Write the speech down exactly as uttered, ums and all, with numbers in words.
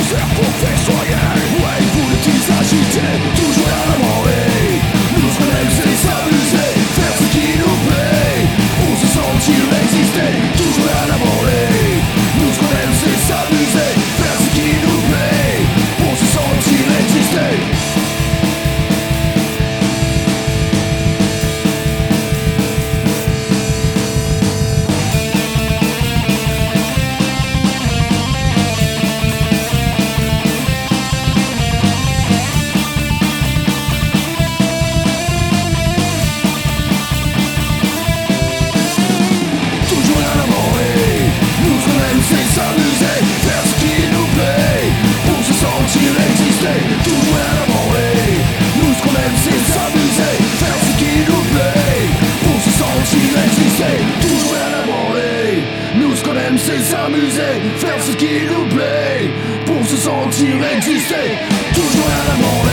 misère pour faire soigner. Ouais, il voulait-il s'agiter, toujours à la branler. Nous ce qu'on aime c'est s'amuser, faire ce qui nous plaît, pour se sentir exister, toujours à la branler. Nous ce qu'on aime c'est s'amuser, faire ce qui nous plaît, pour se sentir exister. S'amuser, faire ce qui nous plaît, pour se sentir exister, toujours à la branlée. Nous ce qu'on aime c'est s'amuser, faire ce qui nous plaît, pour se sentir exister, toujours à la branlée. Nous ce qu'on aime c'est s'amuser, faire ce qui nous plaît, pour se sentir exister, toujours à la branlée.